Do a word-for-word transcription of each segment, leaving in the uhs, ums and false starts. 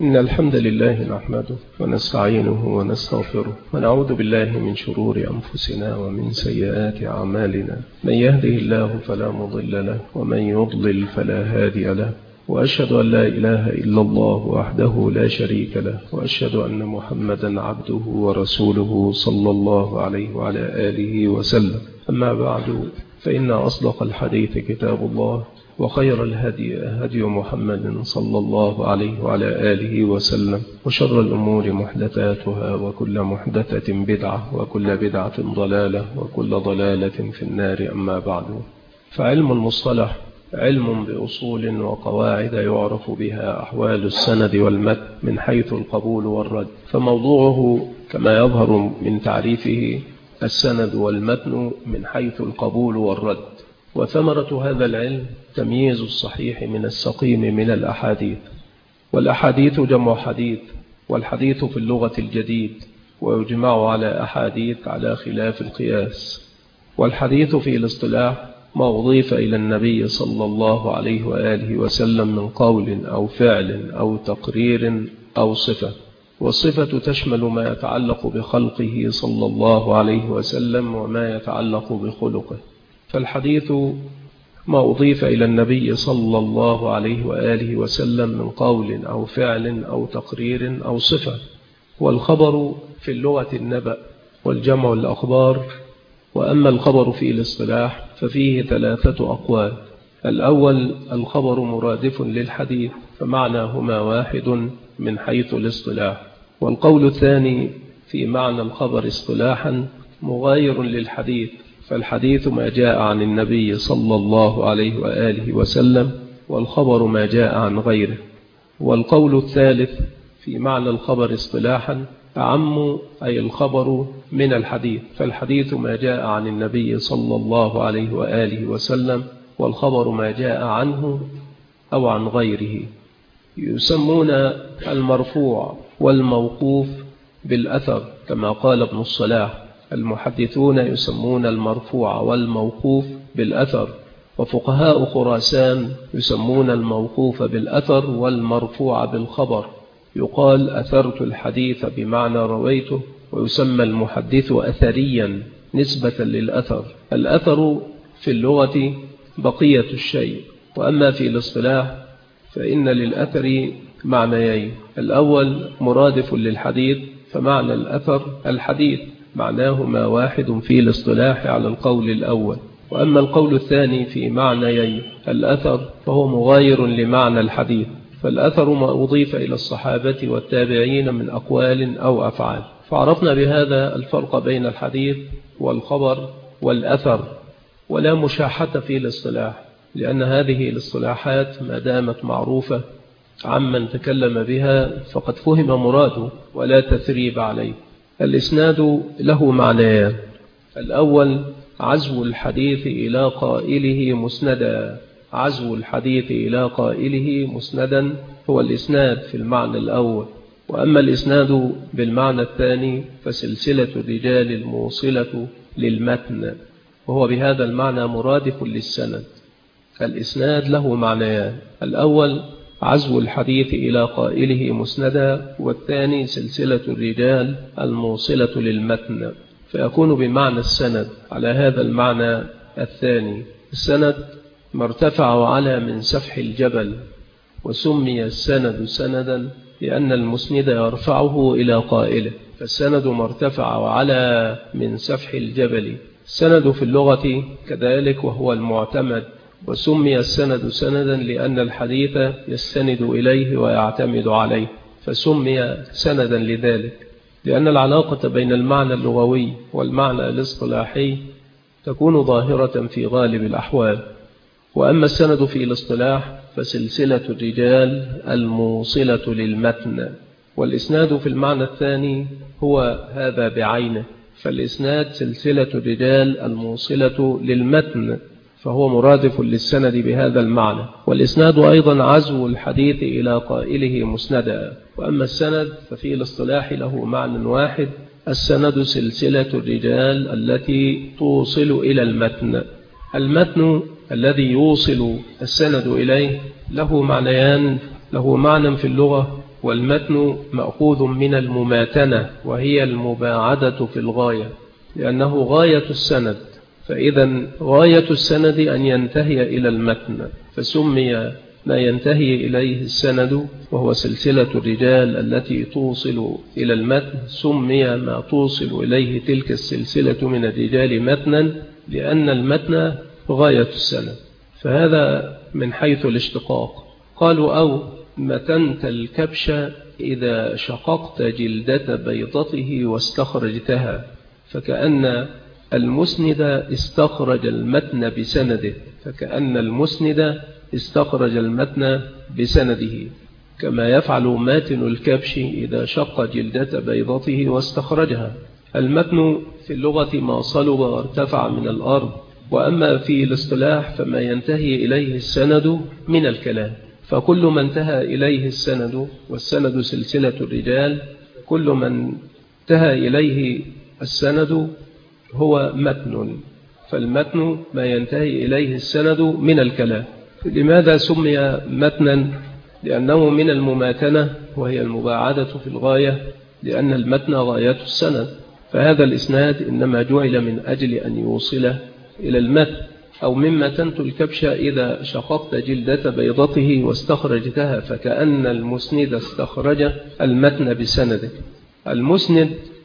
إن الحمد لله نحمده ونستعينه ونستغفره ونعوذ بالله من شرور أنفسنا ومن سيئات أعمالنا. من يهده الله فلا مضل له ومن يضلل فلا هادي له، وأشهد أن لا إله إلا الله وحده لا شريك له، وأشهد أن محمدا عبده ورسوله صلى الله عليه وعلى آله وسلم. أما بعد، فإن أصدق الحديث كتاب الله، وخير الهدي هدي محمد صلى الله عليه وعلى آله وسلم، وشر الأمور محدثاتها، وكل محدثة بدعة، وكل بدعة ضلالة، وكل ضلالة في النار. أما بعد، فعلم المصطلح علم بأصول وقواعد يعرف بها أحوال السند والمتن من حيث القبول والرد، فموضوعه كما يظهر من تعريفه السند والمتن من حيث القبول والرد. وثمرة هذا العلم تمييز الصحيح من السقيم من الأحاديث. والأحاديث جمع حديث، والحديث في اللغة الجديد، ويجمع على أحاديث على خلاف القياس. والحديث في الاصطلاح ما أضيف إلى النبي صلى الله عليه وآله وسلم من قول أو فعل أو تقرير أو صفة. والصفة تشمل ما يتعلق بخلقه صلى الله عليه وسلم وما يتعلق بخلقه. فالحديث ما أضيف إلى النبي صلى الله عليه وآله وسلم من قول أو فعل أو تقرير أو صفة. والخبر في اللغة النبأ، والجمع الأخبار. وأما الخبر في الاصطلاح ففيه ثلاثة أقوال. الأول: الخبر مرادف للحديث، فمعناهما واحد من حيث الاصطلاح. والقول الثاني: في معنى الخبر اصطلاحا مغاير للحديث، فالحديث ما جاء عن النبي صلى الله عليه وآله وسلم، والخبر ما جاء عن غيره. والقول الثالث: في معنى الخبر اصطلاحا أعم، أي الخبر من الحديث، فالحديث ما جاء عن النبي صلى الله عليه وآله وسلم، والخبر ما جاء عنه أو عن غيره. يسمون المرفوع والموقوف بالأثر، كما قال ابن الصلاح: المحدثون يسمون المرفوع والموقوف بالأثر، وفقهاء خراسان يسمون الموقوف بالأثر والمرفوع بالخبر. يقال أثرت الحديث بمعنى رويته، ويسمى المحدث أثريا نسبة للأثر. الأثر في اللغة بقية الشيء، وأما في الاصطلاح فإن للأثر معنيين: الأول مرادف للحديث، فمعنى الأثر الحديث، معناهما واحد في الاصطلاح على القول الأول. وأما القول الثاني في معنيين الأثر فهو مغاير لمعنى الحديث، فالأثر ما أضيف إلى الصحابة والتابعين من أقوال أو أفعال. فعرفنا بهذا الفرق بين الحديث والخبر والأثر، ولا مشاحة في الاصطلاح، لأن هذه الاصطلاحات ما دامت معروفة عمن تكلم بها فقد فهم مراده ولا تثريب عليه. الإسناد له معنيان: الأول عزو الحديث إلى قائله مسندا. عزو الحديث إلى قائله مسندا هو الإسناد في المعنى الأول. وأما الإسناد بالمعنى الثاني فسلسلة الرجال الموصلة للمتن، وهو بهذا المعنى مرادف للسند. الإسناد له معنيان: الأول عزو الحديث إلى قائله مسندا، والثاني سلسلة الرجال الموصلة للمتن، فيكون بمعنى السند على هذا المعنى الثاني. السند ما ارتفع وعلى من سفح الجبل، وسمي السند سندا لأن المسند يرفعه إلى قائله، فالسند ما ارتفع وعلى من سفح الجبل. السند في اللغة كذلك، وهو المعتمد. وسمي السند سندا لأن الحديث يستند إليه ويعتمد عليه، فسمي سندا لذلك، لأن العلاقة بين المعنى اللغوي والمعنى الاصطلاحي تكون ظاهرة في غالب الأحوال. وأما السند في الاصطلاح فسلسلة الرجال الموصلة للمتن. والإسناد في المعنى الثاني هو هذا بعينه، فالإسناد سلسلة الرجال الموصلة للمتن، فهو مرادف للسند بهذا المعنى. والإسناد أيضا عزو الحديث إلى قائله مسندا. وأما السند ففي الاصطلاح له معنى واحد: السند سلسلة الرجال التي توصل إلى المتن. المتن الذي يوصل السند إليه له معنيان: له معنى في اللغة والمتن مأخوذ من المماتنة وهي المباعدة في الغاية، لأنه غاية السند، فإذا غاية السند أن ينتهي إلى المتن، فسمي ما ينتهي إليه السند وهو سلسلة الرجال التي توصل إلى المتن، سمي ما توصل إليه تلك السلسلة من الرجال متنا، لأن المتن غاية السند. فهذا من حيث الاشتقاق. قالوا أو متنت الكبش إذا شققت جلدة بيضته واستخرجتها، فكأن المسند استخرج المتن بسنده، فكأن المسند استخرج المتن بسنده، كما يفعل ماتن الكبش إذا شق جلدة بيضته واستخرجها. المتن في اللغة ما صلب وارتفع من الأرض، وأما في الاصطلاح فما ينتهي إليه السند من الكلام، فكل ما انتهى إليه السند، والسند سلسلة الرجال، كل من انتهى إليه السند هو متن، فالمتن ما ينتهي إليه السند من الكلام. لماذا سمي متنا؟ لأنه من المماتنة وهي المباعدة في الغاية، لأن المتن غاية السند، فهذا الإسناد إنما جعل من أجل أن يوصل إلى المتن. أو مما تنت الكبش إذا شققت جلدة بيضته واستخرجتها، فكأن المسند استخرج المتن بسنده. المسند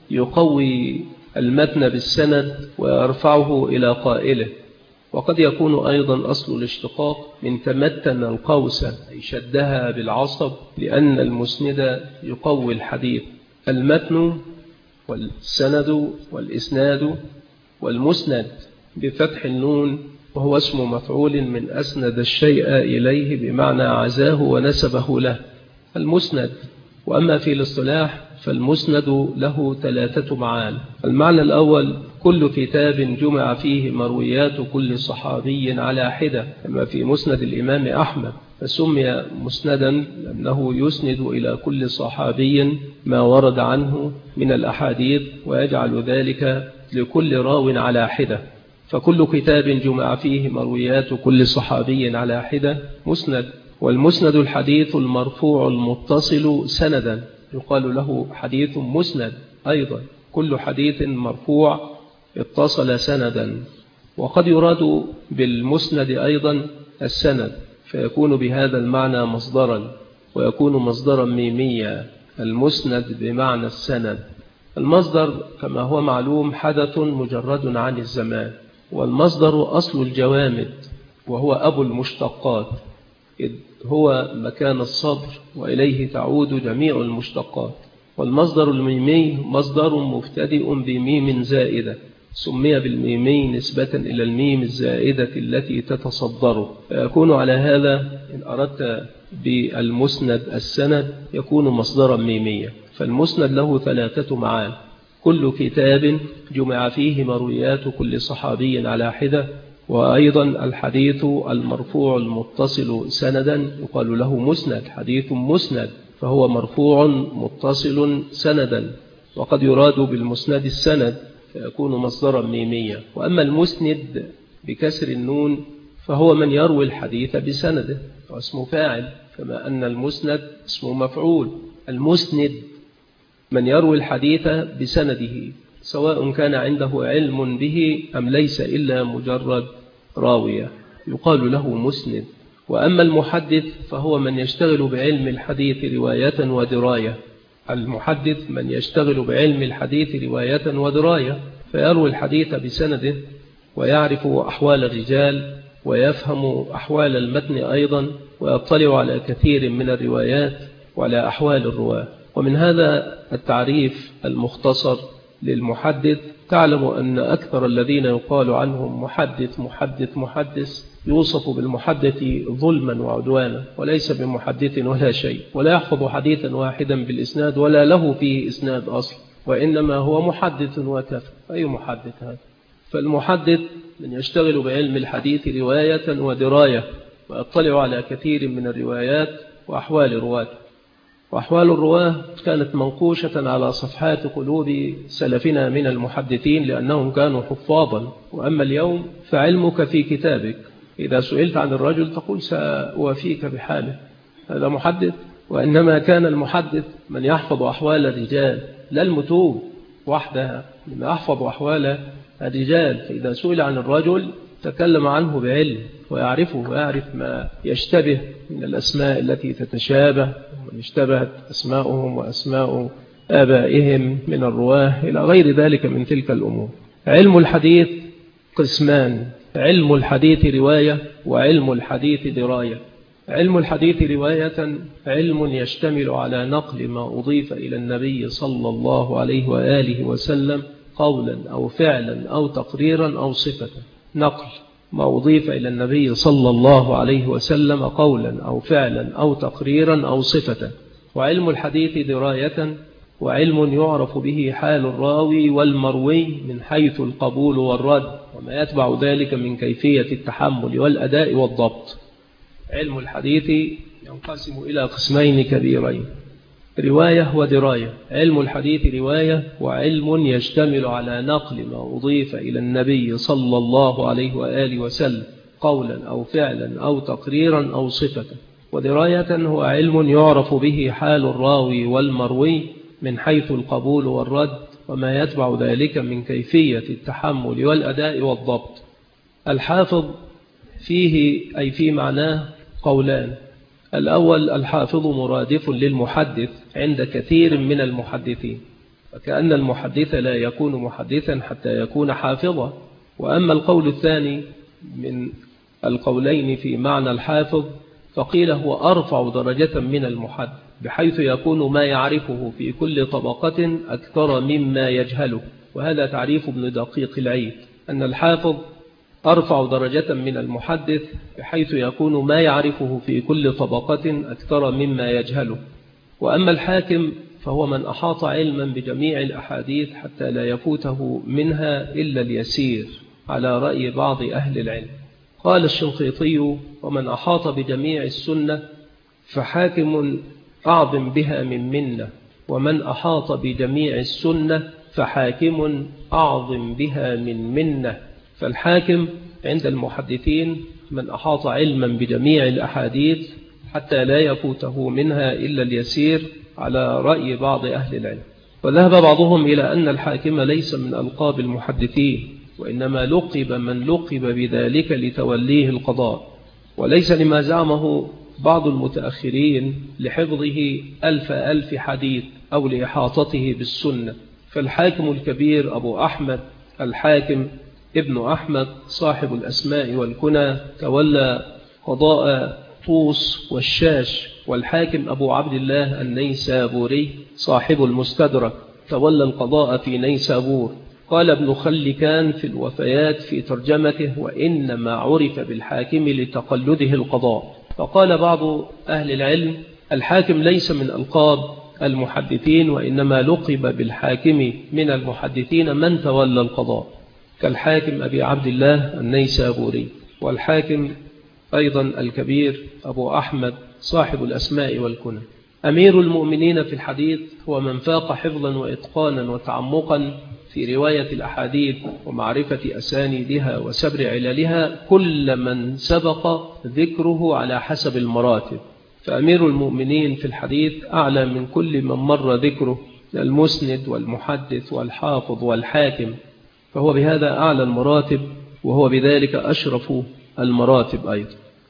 يقوي المتن بالسند ويرفعه إلى قائله. وقد يكون أيضا أصل الاشتقاق من تمتن القوس، أي شدها بالعصب، لأن المسند يقوي الحديث. المتن والسند والإسناد والمسند بفتح النون، وهو اسم مفعول من أسند الشيء إليه بمعنى عزاه ونسبه له، المسند. وأما في الاصطلاح فالمسند له ثلاثة معاني. المعنى الأول كل كتاب جمع فيه مرويات كل صحابي على حدة، كما في مسند الإمام أحمد، فسمي مسندا لأنه يسند إلى كل صحابي ما ورد عنه من الأحاديث، ويجعل ذلك لكل راو على حدة، فكل كتاب جمع فيه مرويات كل صحابي على حدة مسند. والمسند الحديث المرفوع المتصل سندا، يقال له حديث مسند أيضا، كل حديث مرفوع اتصل سندا. وقد يراد بالمسند أيضا السند، فيكون بهذا المعنى مصدرا، ويكون مصدرا ميميا، المسند بمعنى السند. المصدر كما هو معلوم حدث مجرد عن الزمان، والمصدر أصل الجوامد، وهو أبو المشتقات، إذ هو مكان الصدر وإليه تعود جميع المشتقات. والمصدر الميمي مصدر مبتدئ بميم زائدة، سمي بالميمي نسبة إلى الميم الزائدة التي تتصدره، فيكون على هذا إن أردت بالمسند السند يكون مصدرا ميميا. فالمسند له ثلاثة معاني: كل كتاب جمع فيه مرويات كل صحابي على حدة، وأيضا الحديث المرفوع المتصل سندا يقال له مسند، حديث مسند، فهو مرفوع متصل سندا. وقد يراد بالمسند السند فيكون مصدرا ميميا. وأما المسند بكسر النون فهو من يروي الحديث بسنده، واسمه فاعل، كما أن المسند اسمه مفعول. المسند من يروي الحديث بسنده، سواء كان عنده علم به أم ليس إلا مجرد راوية، يقال له مسند. وأما المحدث فهو من يشتغل بعلم الحديث رواية ودراية. المحدث من يشتغل بعلم الحديث رواية ودراية، فيروي الحديث بسنده، ويعرف أحوال الرجال، ويفهم أحوال المتن أيضا، ويطلع على كثير من الروايات وعلى أحوال الرواة. ومن هذا التعريف المختصر للمحدث تعلم أن أكثر الذين يقال عنهم محدث محدث محدث يوصف بالمحدث ظلما وعدوانا، وليس بمحدث ولا شيء، ولا يحفظ حديثا واحدا بالإسناد ولا له فيه إسناد أصل، وإنما هو محدث وكفى. أي محدث هذا؟ فالمحدث من يشتغل بعلم الحديث رواية ودراية، ويطلع على كثير من الروايات وأحوال الرواة. وأحوال الرواه كانت منقوشة على صفحات قلوب سلفنا من المحدثين، لأنهم كانوا حفاظا. وأما اليوم فعلمك في كتابك، إذا سئلت عن الرجل تقول سأوافيك بحاله، هذا محدث؟ وإنما كان المحدث من يحفظ أحوال الرجال، لا المتون وحدها، من يحفظ أحوال الرجال. فإذا سئل عن الرجل تكلم عنه بعلم ويعرفه ويعرف ما يشتبه من الأسماء التي تتشابه ومن اشتبهت أسماؤهم وأسماء آبائهم من الرواه إلى غير ذلك من تلك الأمور. علم الحديث قسمان: علم الحديث رواية وعلم الحديث دراية. علم الحديث رواية علم يشتمل على نقل ما أضيف إلى النبي صلى الله عليه وآله وسلم قولا أو فعلا أو تقريرا أو صفة. نقل ما أضيف إلى النبي صلى الله عليه وسلم قولا أو فعلا أو تقريرا أو صفة. وعلم الحديث دراية وعلم يعرف به حال الراوي والمروي من حيث القبول والرد وما يتبع ذلك من كيفية التحمل والأداء والضبط. علم الحديث ينقسم إلى قسمين كبيرين: رواية ودراية. علم الحديث رواية وعلم يشتمل على نقل ما أضيف إلى النبي صلى الله عليه وآله وسلم قولا أو فعلا أو تقريرا أو صفة. ودراية هو علم يعرف به حال الراوي والمروي من حيث القبول والرد وما يتبع ذلك من كيفية التحمل والأداء والضبط. الحافظ فيه أي في معناه قولان: الأول الحافظ مرادف للمحدث عند كثير من المحدثين، فكأن المحدث لا يكون محدثا حتى يكون حافظا. وأما القول الثاني من القولين في معنى الحافظ فقيل هو أرفع درجة من المحدث، بحيث يكون ما يعرفه في كل طبقة أكثر مما يجهله. وهذا تعريف ابن دقيق العيد، أن الحافظ أرفع درجة من المحدث بحيث يكون ما يعرفه في كل طبقة أكثر مما يجهله. وأما الحاكم فهو من أحاط علما بجميع الأحاديث حتى لا يفوته منها إلا اليسير، على رأي بعض أهل العلم. قال الشنقيطي: ومن أحاط بجميع السنة فحاكم أعظم بها من منة، ومن أحاط بجميع السنة فحاكم أعظم بها من منة. فالحاكم عند المحدثين من أحاط علما بجميع الأحاديث حتى لا يفوته منها إلا اليسير، على رأي بعض أهل العلم. وذهب بعضهم إلى أن الحاكم ليس من ألقاب المحدثين، وإنما لقب من لقب بذلك لتوليه القضاء، وليس لما زعمه بعض المتأخرين لحفظه ألف ألف حديث أو لإحاطته بالسنة. فالحاكم الكبير أبو أحمد الحاكم ابن أحمد صاحب الأسماء والكنى تولى قضاء طوس والشاش. والحاكم أبو عبد الله النيسابوري صاحب المستدرك تولى القضاء في نيسابور. قال ابن خلكان في الوفيات في ترجمته: وإنما عرف بالحاكم لتقلده القضاء. فقال بعض أهل العلم: الحاكم ليس من ألقاب المحدثين، وإنما لقب بالحاكم من المحدثين من تولى القضاء، كالحاكم أبي عبد الله النيسابوري. والحاكم أيضا الكبير أبو أحمد صاحب الأسماء والكنى. أمير المؤمنين في الحديث هو من فاق حفظا وإتقانا وتعمقا في رواية الأحاديث ومعرفة أسانيدها وسبر عللها كل من سبق ذكره على حسب المراتب. فأمير المؤمنين في الحديث أعلى من كل من مر ذكره، المسند والمحدث والحافظ والحاكم، فهو بهذا أعلى المراتب، وهو بذلك أشرف المراتب أيضا.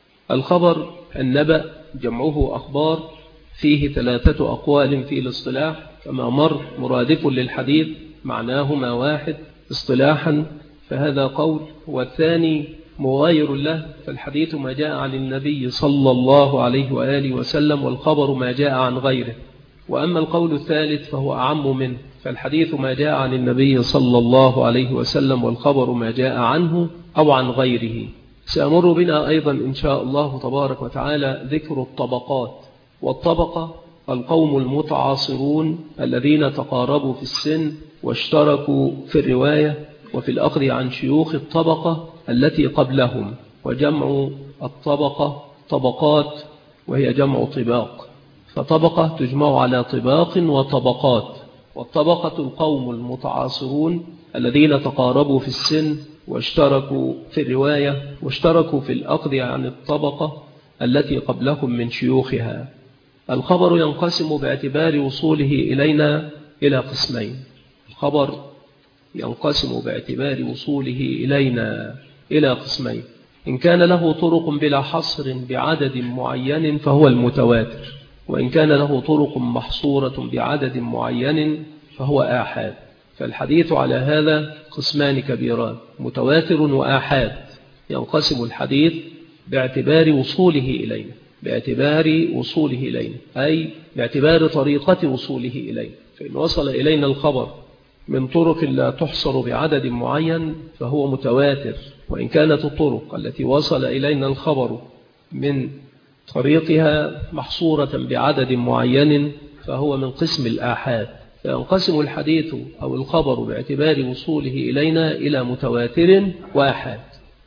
الخبر النبأ جمعه أخبار، فيه ثلاثة أقوال في الاصطلاح كما مر. مرادف للحديث معناهما واحد اصطلاحا فهذا قول، والثاني مغاير له، فالحديث ما جاء عن النبي صلى الله عليه وآله وسلم، والخبر ما جاء عن غيره. وأما القول الثالث فهو أعم منه، فالحديث ما جاء عن النبي صلى الله عليه وسلم، والخبر ما جاء عنه أو عن غيره. سأمر بنا أيضا إن شاء الله تبارك وتعالى ذكر الطبقات. والطبقة القوم المتعاصرون الذين تقاربوا في السن واشتركوا في الرواية وفي الأخذ عن شيوخ الطبقة التي قبلهم. وجمع الطبقة طبقات، وهي جمع طباق، فطبقة تجمع على طباق وطبقات. والطبقة القوم المتعاصرون الذين تقاربوا في السن واشتركوا في الرواية واشتركوا في الأخذ عن الطبقة التي قبلهم من شيوخها. الخبر ينقسم باعتبار وصوله إلينا إلى قسمين. الخبر ينقسم باعتبار وصوله إلينا إلى قسمين: إن كان له طرق بلا حصر بعدد معين فهو المتواتر، وإن كان له طرق محصورة بعدد معين فهو آحاد. فالحديث على هذا قسمان كبيران: متواتر وآحاد. ينقسم الحديث باعتبار وصوله إلينا، باعتبار وصوله إلينا أي باعتبار طريقة وصوله إلينا. فإن وصل إلينا الخبر من طرق لا تحصر بعدد معين فهو متواتر، وإن كانت الطرق التي وصل إلينا الخبر من طريقها محصورة بعدد معين فهو من قسم الآحاد. فينقسم الحديث أو الخبر باعتبار وصوله إلينا إلى متواتر وآحاد.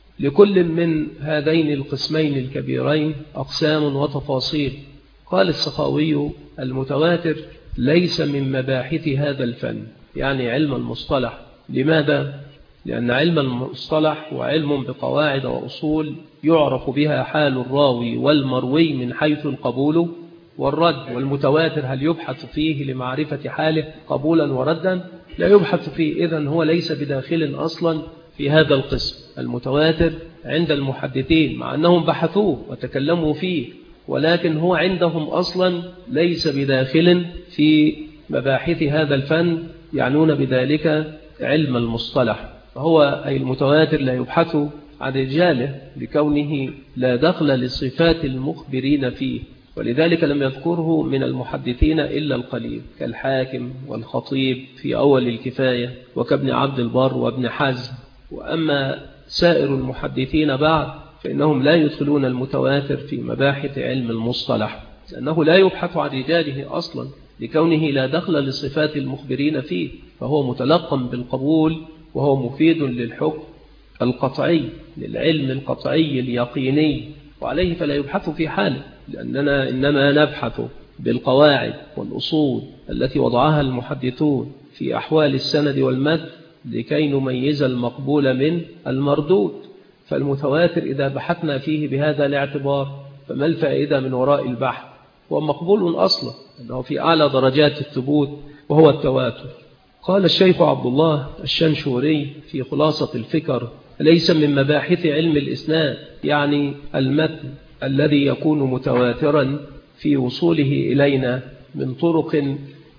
لكل من هذين القسمين الكبيرين أقسام وتفاصيل. قال السخاوي: المتواتر ليس من مباحث هذا الفن، يعني علم المصطلح. لماذا؟ لأن علم المصطلح وعلم بقواعد وأصول يعرف بها حال الراوي والمروي من حيث القبول والرد. والمتواتر هل يبحث فيه لمعرفة حاله قبولا وردا؟ لا يبحث فيه، إذن هو ليس بداخل أصلا في هذا القسم. المتواتر عند المحدثين مع أنهم بحثوه وتكلموا فيه، ولكن هو عندهم أصلا ليس بداخل في مباحث هذا الفن، يعنون بذلك علم المصطلح. فهو أي المتواتر لا يبحث عن رجاله لكونه لا دخل لصفات المخبرين فيه، ولذلك لم يذكره من المحدثين إلا القليل كالحاكم والخطيب في أول الكفاية وكابن عبد البر وابن حزم. وأما سائر المحدثين بعد فإنهم لا يدخلون المتواتر في مباحث علم المصطلح، لأنه لا يبحث عن رجاله أصلا لكونه لا دخل لصفات المخبرين فيه، فهو متلقم بالقبول وهو مفيد للحكم القطعي، للعلم القطعي اليقيني، وعليه فلا يبحث في حاله، لأننا إنما نبحث بالقواعد والأصول التي وضعها المحدثون في أحوال السند والمتن لكي نميز المقبول من المردود. فالمتواتر إذا بحثنا فيه بهذا الاعتبار فما الفائدة من وراء البحث؟ هو مقبول أصلا، أنه في أعلى درجات الثبوت وهو التواتر. قال الشيخ عبد الله الشنشوري في خلاصة الفكر: ليس من مباحث علم الإسناد، يعني المتن الذي يكون متواترا في وصوله إلينا من طرق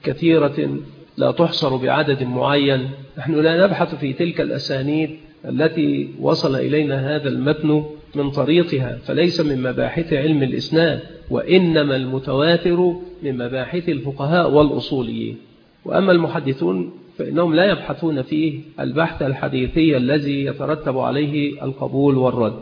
كثيرة لا تحصر بعدد معين. نحن لا نبحث في تلك الأسانيد التي وصل إلينا هذا المتن من طريقها، فليس من مباحث علم الإسناد، وإنما المتواتر من مباحث الفقهاء والأصوليين. وأما المحدثون فإنهم لا يبحثون فيه البحث الحديثي الذي يترتب عليه القبول والرد.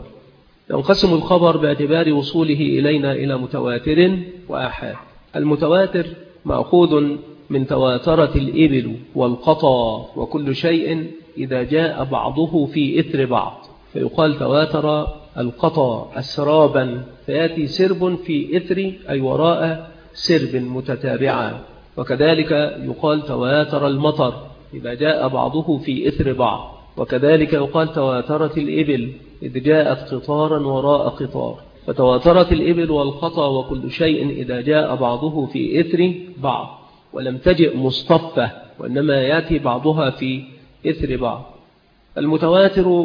ينقسم الخبر باعتبار وصوله إلينا إلى متواتر وآحاد. المتواتر مأخوذ من تواترة الإبل والقطى وكل شيء إذا جاء بعضه في إثر بعض، فيقال تواتر القطى أسرابا، فيأتي سرب في إثر أي وراء سرب متتابعا. وكذلك يقال تواتر المطر إذا جاء بعضه في إثر بعض، وكذلك يقال تواترت الإبل إذ جاءت قطارا وراء قطار. فتواترت الإبل والقطى وكل شيء إذا جاء بعضه في إثر بعض، ولم تجئ مصطفى، وإنما يأتي بعضها في إثر بعض. المتواتر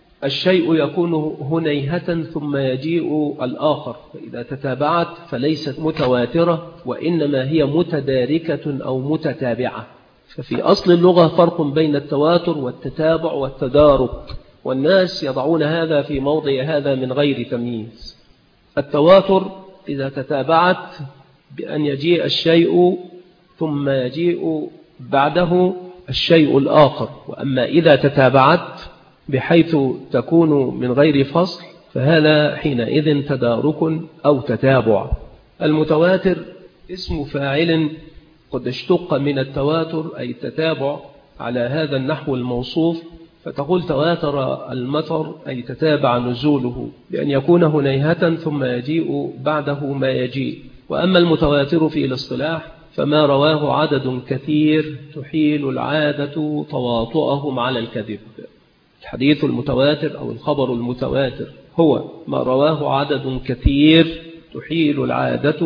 الشيء يكون هنيهة ثم يجيء الآخر، فإذا تتابعت فليست متواترة وإنما هي متداركة أو متتابعة. ففي أصل اللغة فرق بين التواتر والتتابع والتدارك، والناس يضعون هذا في موضع هذا من غير تمييز. التواتر إذا تتابعت بأن يجيء الشيء ثم يجيء بعده الشيء الآخر، وأما إذا تتابعت بحيث تكون من غير فصل فهذا حينئذ تدارك أو تتابع. المتواتر اسم فاعل قد اشتق من التواتر أي التتابع على هذا النحو الموصوف، فتقول تواتر المطر أي تتابع نزوله بأن يكون هنيهة ثم يجيء بعده ما يجيء. وأما المتواتر في الاصطلاح فما رواه عدد كثير تحيل العادة تواطؤهم على الكذب. الحديث المتواتر أو الخبر المتواتر هو ما رواه عدد كثير تحيل العادة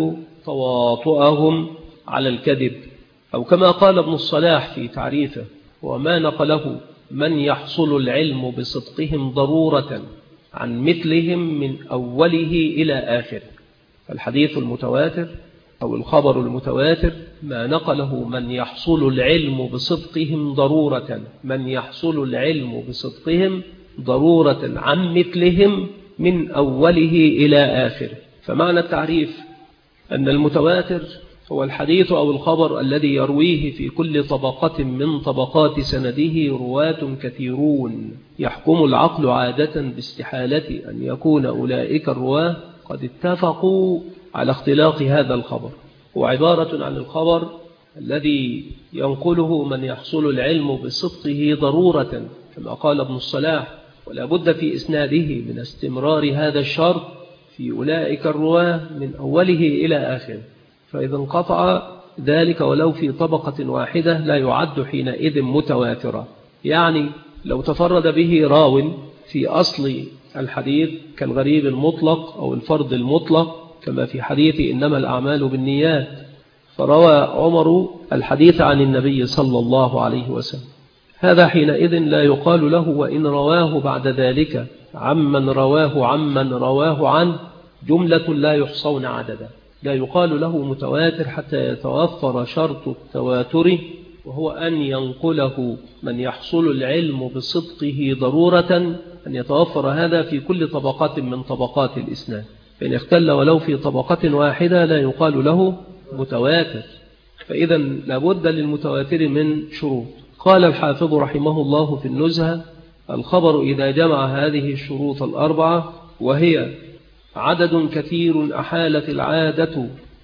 تواطؤهم على الكذب، أو كما قال ابن الصلاح في تعريفه: وما نقله من يحصل العلم بصدقهم ضرورة عن مثلهم من أوله إلى آخره. الحديث المتواتر أو الخبر المتواتر ما نقله من يحصل العلم بصدقهم ضرورة من يحصل العلم بصدقهم ضرورة عن مثلهم من أوله إلى آخره. فمعنى التعريف أن المتواتر هو الحديث أو الخبر الذي يرويه في كل طبقة من طبقات سنده رواة كثيرون يحكم العقل عادة باستحالة أن يكون أولئك الرواه قد اتفقوا على اختلاق هذا الخبر. هو عبارة عن الخبر الذي ينقله من يحصل العلم بصدقه ضرورة كما قال ابن الصلاح، ولا بد في إسناده من استمرار هذا الشرط في أولئك الرواه من أوله إلى آخره. فإذا انقطع ذلك ولو في طبقة واحدة لا يعد حينئذ متواترا. يعني لو تفرد به راو في أصل الحديث كالغريب المطلق أو الفرد المطلق كما في حديث إنما الأعمال بالنيات، فروى عمر الحديث عن النبي صلى الله عليه وسلم، هذا حينئذ لا يقال له وإن رواه بعد ذلك عمن رواه عمن رواه عنه جملة لا يحصون عددا، لا يقال له متواتر حتى يتوفر شرط التواتر، وهو أن ينقله من يحصل العلم بصدقه ضرورة، أن يتوفر هذا في كل طبقات من طبقات الإسناد. فإن اختل ولو في طبقة واحدة لا يقال له متواتر. فإذا لابد للمتواتر من شروط. قال الحافظ رحمه الله في النزهة: الخبر إذا جمع هذه الشروط الأربعة، وهي عدد كثير أحالت العادة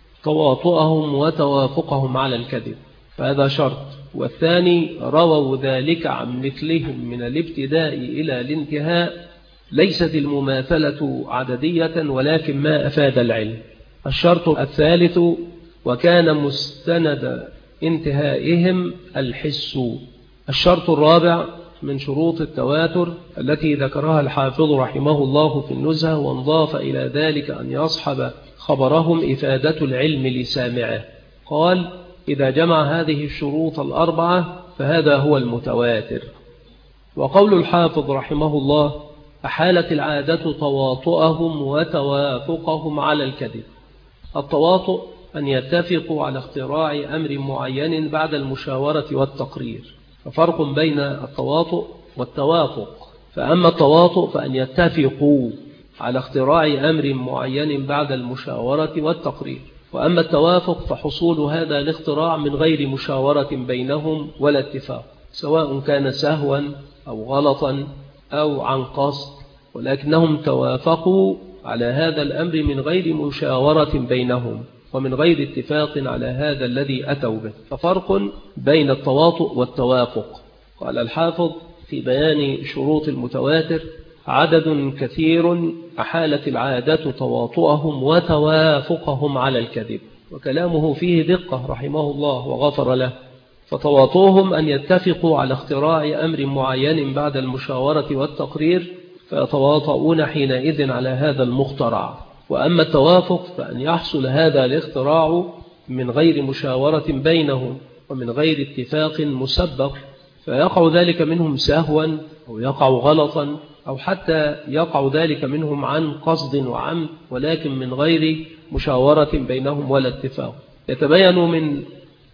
تواطؤهم وتوافقهم على الكذب، فهذا شرط. والثاني رووا ذلك عن مثلهم من الابتداء إلى الانتهاء، ليست المماثلة عددية ولكن ما أفاد العلم. الشرط الثالث وكان مستند انتهائهم الحس. الشرط الرابع من شروط التواتر التي ذكرها الحافظ رحمه الله في النزهة، وانضاف إلى ذلك أن يصحب خبرهم إفادة العلم لسامعه. قال: إذا جمع هذه الشروط الأربعة فهذا هو المتواتر. وقول الحافظ رحمه الله: أحالت العادة تواطؤهم وتوافقهم على الكذب. التواطؤ أن يتفقوا على اختراع أمر معين بعد المشاورة والتقرير، ففرق بين التواطؤ والتوافق. فأما التواطؤ فأن يتفقوا على اختراع أمر معين بعد المشاورة والتقرير، وأما التوافق فحصول هذا الاختراع من غير مشاورة بينهم ولا اتفاق، سواء كان سهوا أو غلطا أو عن قصد، ولكنهم توافقوا على هذا الأمر من غير مشاورة بينهم ومن غير اتفاق على هذا الذي أتوا به. ففرق بين التواطؤ والتوافق. قال الحافظ في بيان شروط المتواتر: عدد كثير أحالت العادة تواطؤهم وتوافقهم على الكذب. وكلامه فيه دقة رحمه الله وغفر له. فتواطؤهم أن يتفقوا على اختراع أمر معين بعد المشاورة والتقرير، فيتواطؤون حينئذ على هذا المخترع. وأما التوافق فأن يحصل هذا الاختراع من غير مشاورة بينهم ومن غير اتفاق مسبق، فيقع ذلك منهم سهوا أو يقع غلطا أو حتى يقع ذلك منهم عن قصد وعمد، ولكن من غير مشاورة بينهم ولا اتفاق. يتبين من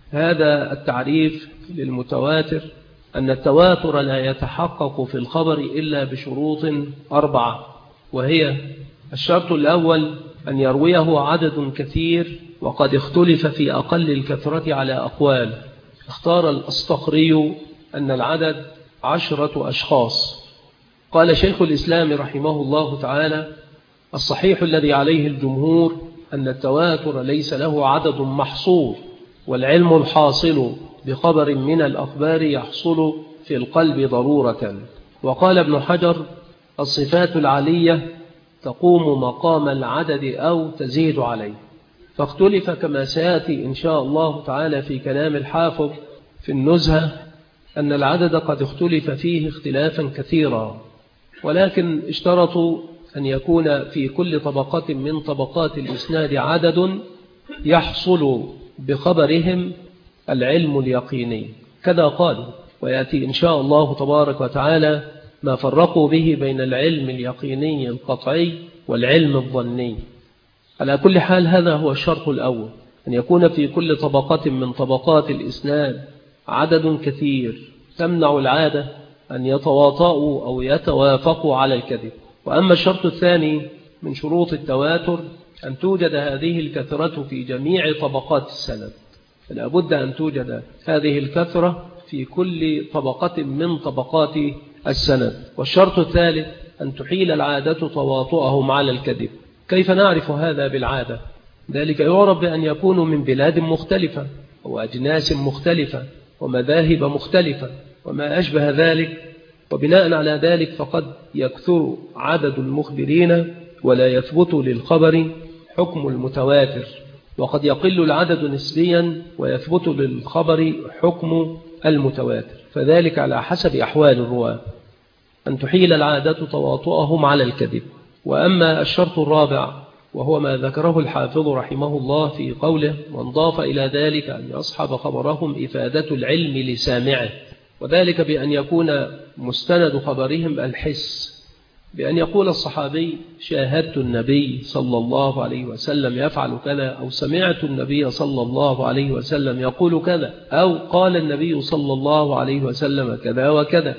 هذا التعريف للمتواتر أن التواتر لا يتحقق في الخبر إلا بشروط أربعة، وهي: الشرط الأول أن يرويه عدد كثير وقد اختلف في أقل الكثرة على أقوال. اختار الأصطخري أن العدد عشرة أشخاص. قال شيخ الإسلام رحمه الله تعالى: الصحيح الذي عليه الجمهور أن التواتر ليس له عدد محصور، والعلم الحاصل بخبر من الأخبار يحصل في القلب ضرورة. وقال ابن حجر: الصفات العالية تقوم مقام العدد أو تزيد عليه. فاختلف كما سيأتي إن شاء الله تعالى في كلام الحافظ في النزهة أن العدد قد اختلف فيه اختلافا كثيرا، ولكن اشترطوا أن يكون في كل طبقة من طبقات الإسناد عدد يحصل بخبرهم العلم اليقيني، كذا قالوا. ويأتي إن شاء الله تبارك وتعالى ما فرقوا به بين العلم اليقيني القطعي والعلم الظني. على كل حال هذا هو الشرط الأول، أن يكون في كل طبقة من طبقات الإسناد عدد كثير تمنع العادة أن يتواطؤوا أو يتوافقوا على الكذب. وأما الشرط الثاني من شروط التواتر أن توجد هذه الكثرة في جميع طبقات السند، فلا بد أن توجد هذه الكثرة في كل طبقة من طبقات السند. والشرط الثالث أن تحيل العادة تواطؤهم على الكذب. كيف نعرف هذا بالعادة؟ ذلك يعرف بأن يكونوا من بلاد مختلفة وأجناس مختلفة ومذاهب مختلفة وما أشبه ذلك، وبناء على ذلك فقد يكثر عدد المخبرين ولا يثبت للخبر حكم المتواتر، وقد يقل العدد نسبيا ويثبت للخبر حكم المتواتر، فذلك على حسب أحوال الرواة، أن تحيل العادة تواطؤهم على الكذب. وأما الشرط الرابع وهو ما ذكره الحافظ رحمه الله في قوله: وانضاف إلى ذلك أن يصحب خبرهم إفادة العلم لسامعه، وذلك بأن يكون مستند خبرهم الحس، بأن يقول الصحابي: شاهدت النبي صلى الله عليه وسلم يفعل كذا، أو سمعت النبي صلى الله عليه وسلم يقول كذا، أو قال النبي صلى الله عليه وسلم كذا وكذا.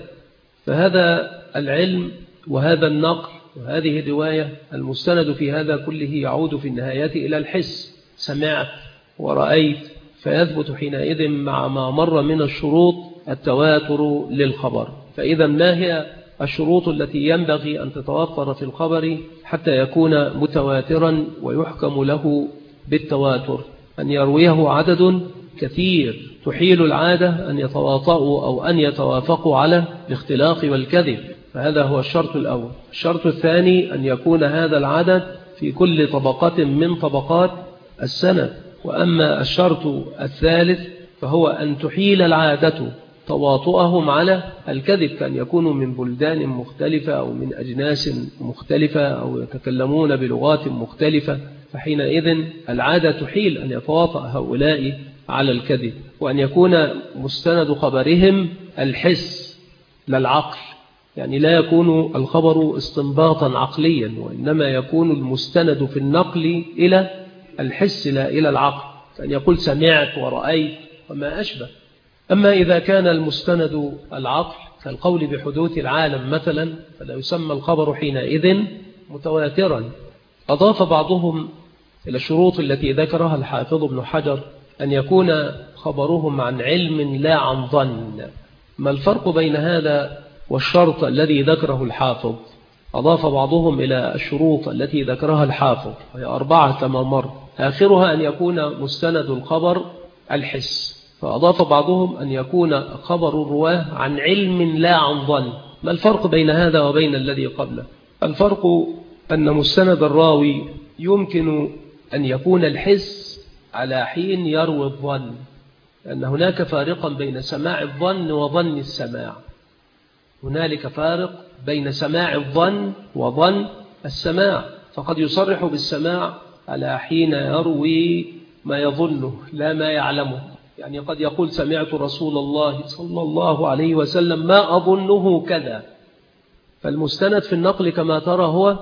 فهذا العلم وهذا النقل وهذه الرواية المستند في هذا كله يعود في النهاية إلى الحس، سمعت ورأيت، فيثبت حينئذ مع ما مر من الشروط التواتر للخبر. فإذا ما هي الشروط التي ينبغي أن تتوفر في الخبر حتى يكون متواترا ويحكم له بالتواتر؟ أن يرويه عدد كثير تحيل العادة أن يتواطؤوا أو أن يتوافقوا على الاختلاق والكذب، فهذا هو الشرط الأول. الشرط الثاني أن يكون هذا العدد في كل طبقة من طبقات السند. وأما الشرط الثالث فهو أن تحيل العادة تواطؤهم على الكذب، كان يكونوا من بلدان مختلفة أو من أجناس مختلفة أو يتكلمون بلغات مختلفة، فحينئذ العادة تحيل أن يتواطأ هؤلاء على الكذب. وأن يكون مستند خبرهم الحس لا العقل، يعني لا يكون الخبر استنباطا عقليا، وإنما يكون المستند في النقل إلى الحس لا إلى العقل، كأن يقول سمعت ورأيت وما أشبه. أما إذا كان المستند العقل كالقول بحدوث العالم مثلا، فلا يسمى الخبر حينئذ متواترا. أضاف بعضهم إلى الشروط التي ذكرها الحافظ ابن حجر أن يكون خبرهم عن علم لا عن ظن. ما الفرق بين هذا والشرط الذي ذكره الحافظ؟ أضاف بعضهم إلى الشروط التي ذكرها الحافظ وهي أربعة كما مر، آخرها أن يكون مستند الخبر الحس، فأضاف بعضهم أن يكون خبر الرواه عن علم لا عن ظن. ما الفرق بين هذا وبين الذي قبله؟ الفرق أن مستند الراوي يمكن أن يكون الحس على حين يروي الظن، لأن هناك فارقا بين سماع الظن وظن السماع، هنالك فارق بين سماع الظن وظن السماع، فقد يصرح بالسماع على حين يروي ما يظنه لا ما يعلمه، يعني قد يقول سمعت رسول الله صلى الله عليه وسلم ما أظنه كذا، فالمستند في النقل كما ترى هو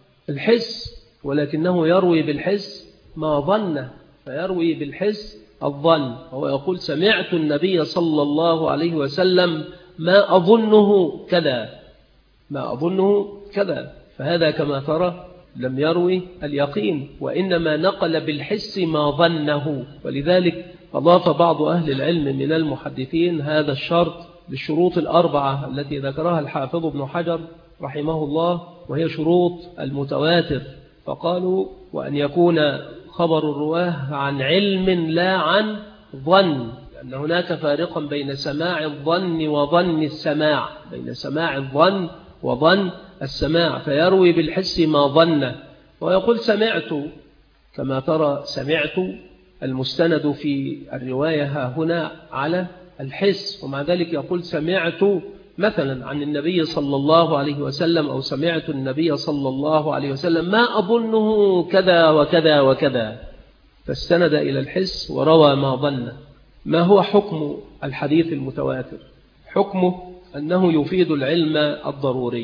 الحس، ولكنه يروي بالحس ما ظنه، فيروي بالحس الظن، وهو يقول سمعت النبي صلى الله عليه وسلم ما أظنه كذا، ما أظنه كذا، فهذا كما ترى لم يروي اليقين، وإنما نقل بالحس ما ظنه. ولذلك أضاف بعض أهل العلم من المحدثين هذا الشرط بالشروط الأربعة التي ذكرها الحافظ ابن حجر رحمه الله، وهي شروط المتواتر، فقالوا وأن يكون خبر الرواه عن علم لا عن ظن، لأن هناك فارقا بين سماع الظن وظن السماع، بين سماع الظن وظن السماع، فيروي بالحس ما ظنه، ويقول سمعت كما ترى سمعت، المستند في الرواية ها هنا على الحس، ومع ذلك يقول سمعت مثلا عن النبي صلى الله عليه وسلم أو سمعت النبي صلى الله عليه وسلم ما أظنه كذا وكذا وكذا، فاستند إلى الحس وروى ما ظن. ما هو حكم الحديث المتواتر؟ حكمه أنه يفيد العلم الضروري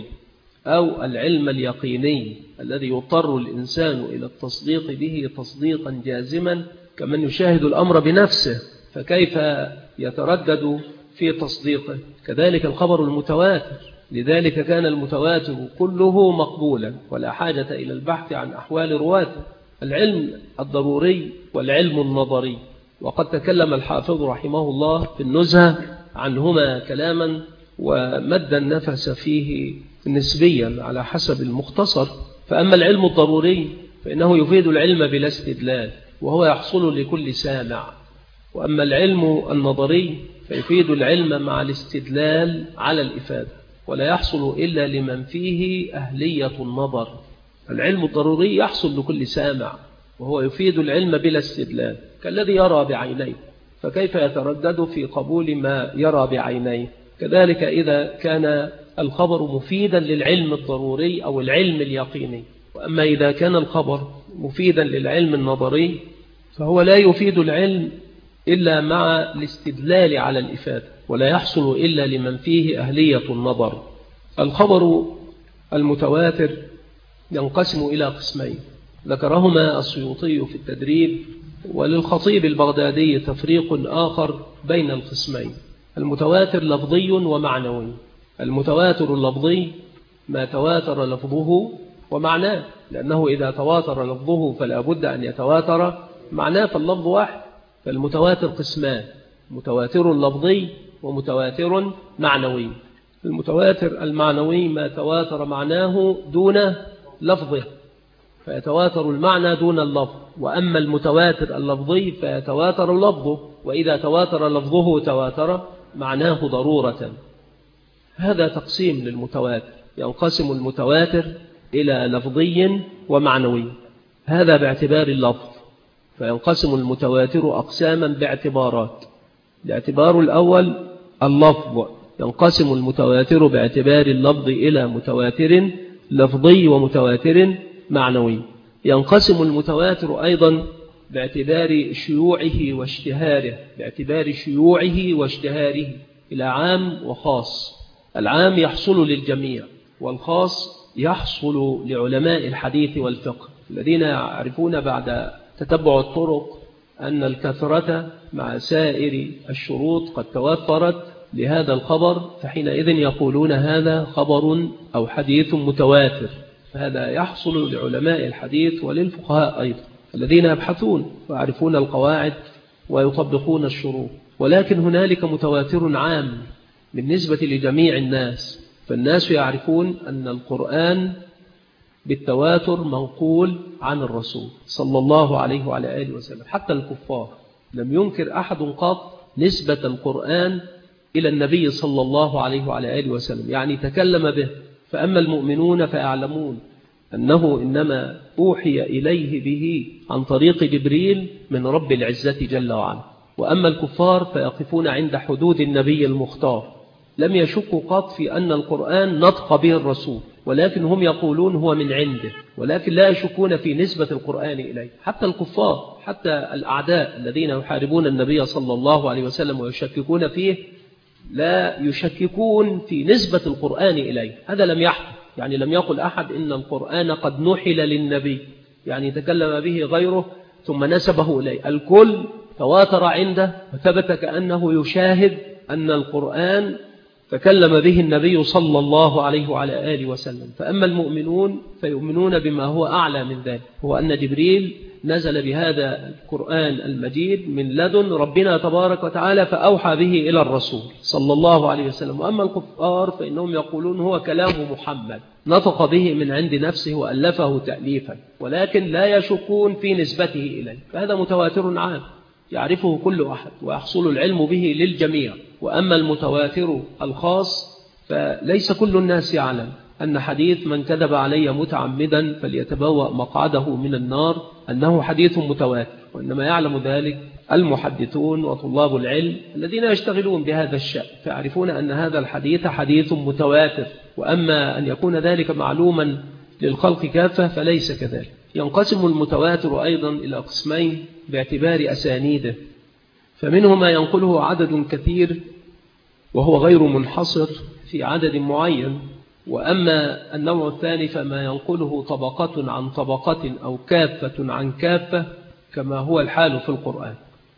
أو العلم اليقيني الذي يضطر الإنسان إلى التصديق به تصديقا جازما كمن يشاهد الأمر بنفسه، فكيف يتردد في تصديقه؟ كذلك الخبر المتواتر، لذلك كان المتواتر كله مقبولا ولا حاجة إلى البحث عن أحوال رواته. العلم الضروري والعلم النظري، وقد تكلم الحافظ رحمه الله في النزهة عنهما كلاما ومد النفس فيه نسبيا على حسب المختصر. فأما العلم الضروري فإنه يفيد العلم بلا استدلال وهو يحصل لكل سامع، وأما العلم النظري فيفيد العلم مع الاستدلال على الإفادة ولا يحصل إلا لمن فيه أهلية النظر. العلم الضروري يحصل لكل سامع وهو يفيد العلم بلا استدلال كالذي يرى بعينيه، فكيف يتردد في قبول ما يرى بعينيه؟ كذلك إذا كان الخبر مفيدا للعلم الضروري أو العلم اليقيني. وأما إذا كان الخبر مفيدا للعلم النظري فهو لا يفيد العلم إلا مع الاستدلال على الإفادة ولا يحصل إلا لمن فيه أهلية النظر. الخبر المتواتر ينقسم إلى قسمين ذكرهما السيوطي في التدريب، وللخطيب البغدادي تفريق آخر بين القسمين: المتواتر لفظي ومعنوي. المتواتر اللفظي ما تواتر لفظه ومعناه، لأنه إذا تواتر لفظه فلا بد أن يتواتر معناه، فاللفظ واحد. فالمتواتر قسمان: متواتر لفظي ومتواتر معنوي. المتواتر المعنوي ما تواتر معناه دون لفظه فيتواتر المعنى دون اللفظ، وأما المتواتر اللفظي فيتواتر لفظه، وإذا تواتر لفظه تواتر معناه ضرورة. هذا تقسيم للمتواتر، ينقسم المتواتر إلى لفظي ومعنوي، هذا باعتبار اللفظ. فينقسم المتواتر أقساما باعتبارات. الاعتبار الأول اللفظ، ينقسم المتواتر باعتبار اللفظ إلى متواتر لفظي ومتواتر معنوي. ينقسم المتواتر أيضا باعتبار شيوعه واشتهاره، باعتبار شيوعه واشتهاره إلى عام وخاص. العام يحصل للجميع، والخاص يحصل لعلماء الحديث والفقه الذين يعرفون بعد تتبع الطرق أن الكثرة مع سائر الشروط قد توفرت لهذا الخبر، فحينئذ يقولون هذا خبر أو حديث متواتر. فهذا يحصل لعلماء الحديث وللفقهاء أيضا الذين يبحثون ويعرفون القواعد ويطبقون الشروط. ولكن هنالك متواتر عام بالنسبة لجميع الناس، فالناس يعرفون أن القرآن بالتواتر منقول عن الرسول صلى الله عليه وعلى آله وسلم. حتى الكفار لم ينكر أحد قط نسبة القرآن إلى النبي صلى الله عليه وعلى آله وسلم، يعني تكلم به. فأما المؤمنون فيعلمون أنه إنما أوحي إليه به عن طريق جبريل من رب العزة جل وعلا. وأما الكفار فيقفون عند حدود النبي المختار، لم يشكوا قط في أن القرآن نطق به الرسول، ولكن هم يقولون هو من عنده، ولكن لا يشكون في نسبة القرآن إليه. حتى الكفار، حتى الأعداء الذين يحاربون النبي صلى الله عليه وسلم ويشككون فيه، لا يشككون في نسبة القرآن إليه. هذا لم يحدث، يعني لم يقل أحد إن القرآن قد نحل للنبي، يعني تكلم به غيره ثم نسبه إليه. الكل تواتر عنده وثبت كأنه يشاهد أن القرآن تكلم به النبي صلى الله عليه وعلى آله وسلم. فأما المؤمنون فيؤمنون بما هو أعلى من ذلك، هو أن جبريل نزل بهذا القرآن المجيد من لدن ربنا تبارك وتعالى فأوحى به إلى الرسول صلى الله عليه وسلم. وأما الكفار فإنهم يقولون هو كلام محمد نطق به من عند نفسه وألفه تأليفا، ولكن لا يشكون في نسبته إليه. فهذا متواتر عام يعرفه كل أحد ويحصل العلم به للجميع. وأما المتواتر الخاص فليس كل الناس يعلم أن حديث من كذب علي متعمدا فليتبوأ مقعده من النار أنه حديث متواتر، وإنما يعلم ذلك المحدثون وطلاب العلم الذين يشتغلون بهذا الشأن، فيعرفون أن هذا الحديث حديث متواتر. وأما أن يكون ذلك معلوما للخلق كافة فليس كذلك. ينقسم المتواتر أيضا إلى قسمين باعتبار أسانيده، فمنه ما ينقله عدد كثير وهو غير منحصر في عدد معين، وأما النوع الثاني فما ينقله طبقة عن طبقة أو كافة عن كافة كما هو الحال في القرآن.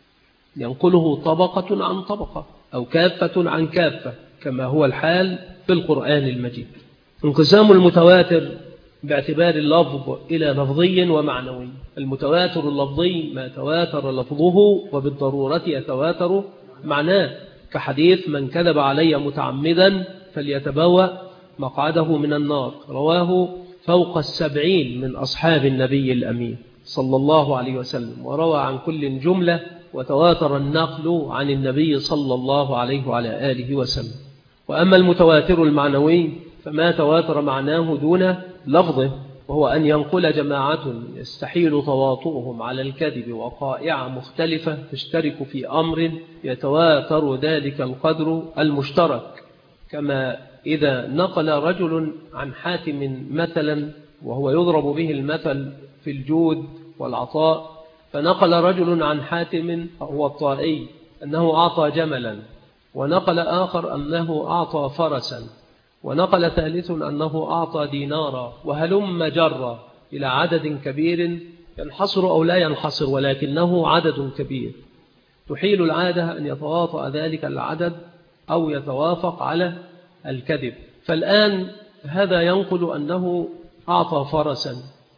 ينقله طبقة عن طبقة أو كافة عن كافة كما هو الحال في القرآن المجيد. انقسام المتواتر باعتبار اللفظ إلى لفظي ومعنوي. المتواتر اللفظي ما تواتر لفظه وبالضرورة يتواتر معناه، كحديث من كذب علي متعمدا فليتبوأ مقعده من النار، رواه فوق السبعين من أصحاب النبي الأمين صلى الله عليه وسلم، وروى عن كل جملة وتواتر النقل عن النبي صلى الله عليه وعلى آله وسلم. وأما المتواتر المعنوي فما تواتر معناه دون لفظه، وهو أن ينقل جماعة يستحيل تواطؤهم على الكذب وقائع مختلفة تشترك في أمر يتواتر ذلك القدر المشترك، كما إذا نقل رجل عن حاتم مثلا، وهو يضرب به المثل في الجود والعطاء، فنقل رجل عن حاتم هو الطائي أنه أعطى جملا، ونقل آخر أنه أعطى فرسا، ونقل ثالث أنه أعطى دينارا، وهلم جرى إلى عدد كبير ينحصر أو لا ينحصر، ولكنه عدد كبير تحيل العادة أن يتواطأ ذلك العدد أو يتوافق على الكذب. فالآن هذا ينقل أنه أعطى فرسا،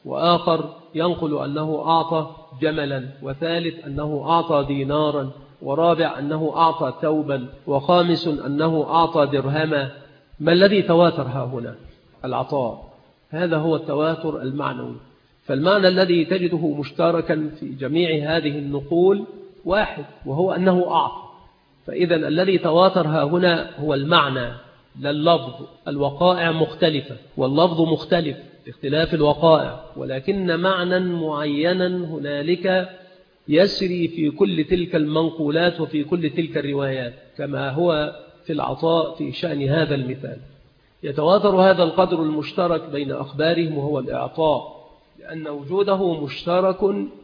وآخر ينقل أنه أعطى جملا، وثالث أنه أعطى دينارا، ورابع أنه أعطى ثوبا، وخامس أنه أعطى درهما. ما الذي تواتر ها هنا؟ العطاء. هذا هو التواتر المعنوي. فالمعنى الذي تجده مشتركا في جميع هذه النقول واحد، وهو أنه أعطى. فإذا الذي تواتر ها هنا هو المعنى لا اللفظ. الوقائع مختلفة واللفظ مختلف باختلاف الوقائع، ولكن معنى معينا هنالك يسري في كل تلك المنقولات وفي كل تلك الروايات، كما هو في العطاء في شأن هذا المثال. يتواتر هذا القدر المشترك بين أخبارهم وهو الإعطاء، لأن وجوده مشترك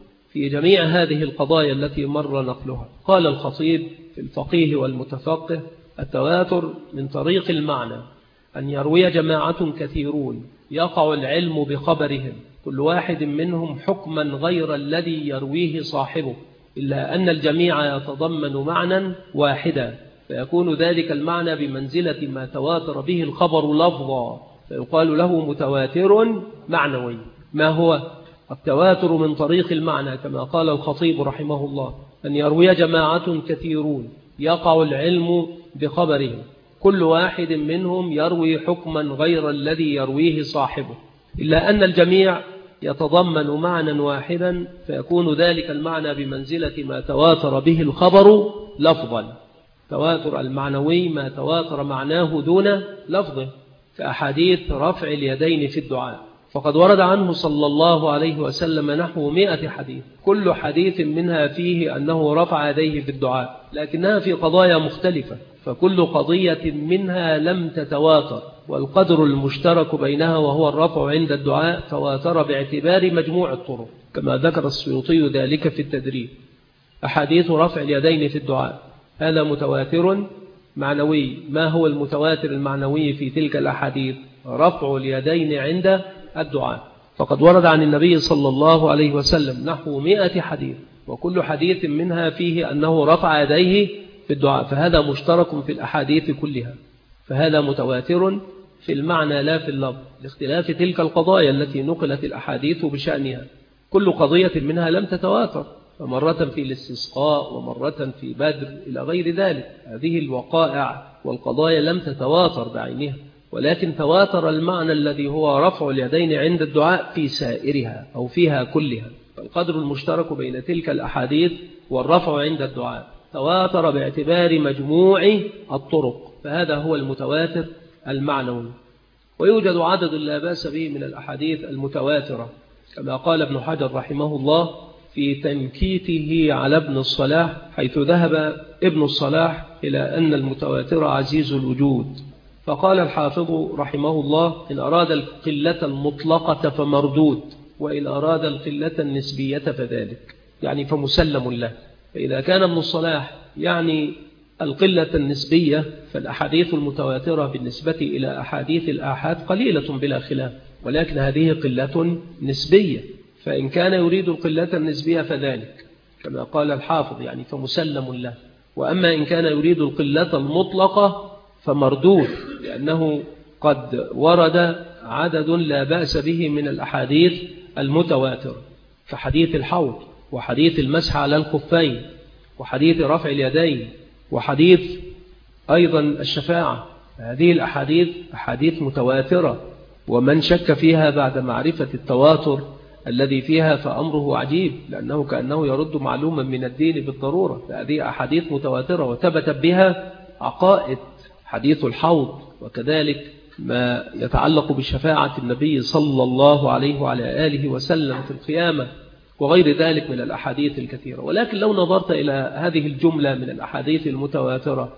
في جميع هذه القضايا التي مر نقلها. قال الخطيب في الفقيه والمتفقه: التواتر من طريق المعنى أن يروي جماعة كثيرون يقع العلم بخبرهم، كل واحد منهم حكما غير الذي يرويه صاحبه، إلا أن الجميع يتضمن معنى واحدا، فيكون ذلك المعنى بمنزلة ما تواتر به الخبر لفظا، فيقال له متواتر معنوي. ما هو التواتر من طريق المعنى؟ كما قال الخطيب رحمه الله: أن يروي جماعة كثيرون يقع العلم بخبرهم، كل واحد منهم يروي حكما غير الذي يرويه صاحبه، إلا أن الجميع يتضمن معنى واحدا، فيكون ذلك المعنى بمنزلة ما تواتر به الخبر لفظا. تواتر المعنوي ما تواتر معناه دون لفظه، كأحاديث رفع اليدين في الدعاء، فقد ورد عنه صلى الله عليه وسلم نحو مئة حديث، كل حديث منها فيه أنه رفع يديه في الدعاء، لكنها في قضايا مختلفة، فكل قضية منها لم تتواتر، والقدر المشترك بينها وهو الرفع عند الدعاء تواتر باعتبار مجموع الطرق، كما ذكر السيوطي ذلك في التدريب. أحاديث رفع اليدين في الدعاء هذا متواتر معنوي. ما هو المتواتر المعنوي في تلك الأحاديث؟ رفع اليدين عند الدعاء، فقد ورد عن النبي صلى الله عليه وسلم نحو مئة حديث، وكل حديث منها فيه أنه رفع يديه في الدعاء، فهذا مشترك في الأحاديث كلها، فهذا متواتر في المعنى لا في اللفظ، لاختلاف تلك القضايا التي نقلت الأحاديث بشأنها. كل قضية منها لم تتواتر، فمرة في الاستسقاء ومرة في بدر إلى غير ذلك. هذه الوقائع والقضايا لم تتواتر بعينها، ولكن تواتر المعنى الذي هو رفع اليدين عند الدعاء في سائرها أو فيها كلها. فالقدر المشترك بين تلك الأحاديث والرفع عند الدعاء تواتر باعتبار مجموع الطرق، فهذا هو المتواتر المعنوي. ويوجد عدد لا بأس به من الأحاديث المتواترة، كما قال ابن حجر رحمه الله في تنكيته على ابن الصلاح، حيث ذهب ابن الصلاح إلى أن المتواتر عزيز الوجود. فقال الحافظ رحمه الله: إن أراد القلة المطلقة فمردود، وإن أراد القلة النسبية فذلك، يعني فمسلم له. فإذا كان ابن الصلاح يعني القلة النسبية فالأحاديث المتواترة بالنسبة إلى أحاديث الآحاد قليلة بلا خلاف، ولكن هذه قلة نسبية، فإن كان يريد القلة النسبية فذلك كما قال الحافظ يعني فمسلم له. وأما إن كان يريد القلة المطلقة فمردود، لأنه قد ورد عدد لا بأس به من الأحاديث المتواترة، فحديث الحوض وحديث المسح على الخفين وحديث رفع اليدين وحديث أيضا الشفاعة، هذه الأحاديث أحاديث متواترة، ومن شك فيها بعد معرفة التواتر الذي فيها فأمره عجيب، لأنه كأنه يرد معلوما من الدين بالضرورة. هذه أحاديث متواترة وثبتت بها عقائد، حديث الحوض، وكذلك ما يتعلق بشفاعة النبي صلى الله عليه وعلى آله وسلم في القيامة وغير ذلك من الأحاديث الكثيرة. ولكن لو نظرت إلى هذه الجملة من الأحاديث المتواترة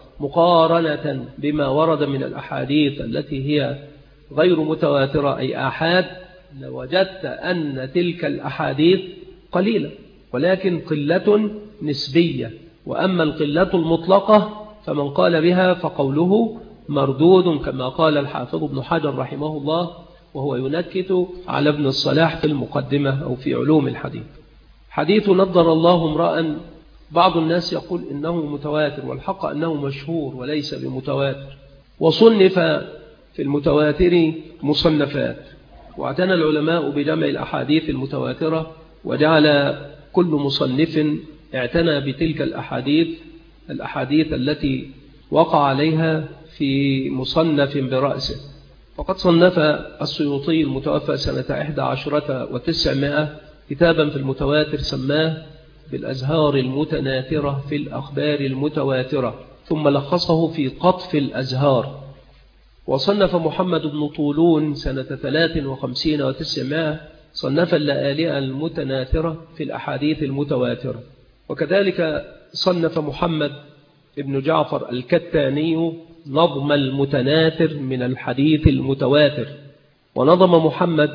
مقارنة بما ورد من الأحاديث التي هي غير متواترة أي آحاد، لوجدت أن تلك الأحاديث قليلة، ولكن قلة نسبية. وأما القلة المطلقة فمن قال بها فقوله مردود كما قال الحافظ ابن حجر رحمه الله، وهو ينكت على ابن الصلاح في المقدمة أو في علوم الحديث. حديث نضر الله امرأ، بعض الناس يقول إنه متواتر، والحق أنه مشهور وليس بمتواتر. وصنف في المتواتر مصنفات، واعتنى العلماء بجمع الأحاديث المتواترة، وجعل كل مصنف اعتنى بتلك الأحاديث الأحاديث التي وقع عليها في مصنف برأسه. وقد صنف السيوطي المتوفى سنة إحدى عشرة وتسعمائة كتابا في المتواتر سماه بالأزهار المتناثرة في الأخبار المتواترة، ثم لخصه في قطف الأزهار. وصنف محمد بن طولون سنة ثلاث وخمسين وتسعمائة صنف اللآلئة المتناثرة في الأحاديث المتواترة. وكذلك صنف محمد ابن جعفر الكتاني نظم المتناثر من الحديث المتواتر. ونظم محمد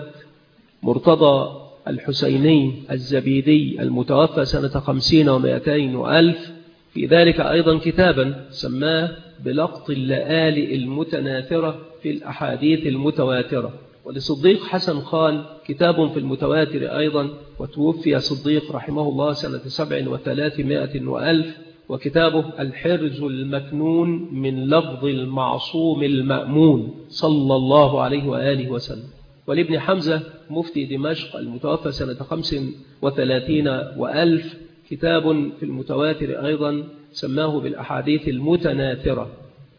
مرتضى الحسيني الزبيدي المتوفى سنة خمسين ومائتين وألف في ذلك أيضا كتابا سماه بلقط اللآلئ المتناثرة في الأحاديث المتواترة. ولصديق حسن خان كتاب في المتواتر أيضا، وتوفي صديق رحمه الله سنة سبع وثلاثمائة وألف، وكتابه الحرز المكنون من لفظ المعصوم المأمون صلى الله عليه وآله وسلم. ولابن حمزة مفتي دمشق المتوفى سنة خمس وثلاثين وألف كتاب في المتواتر أيضا سماه بالأحاديث المتناثرة.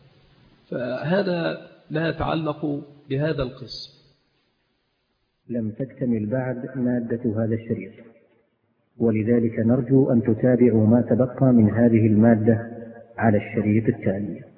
فهذا لا يتعلق بهذا القسم. لم تكتمل بعد مادة هذا الشريط، ولذلك نرجو أن تتابعوا ما تبقى من هذه المادة على الشريط التالي.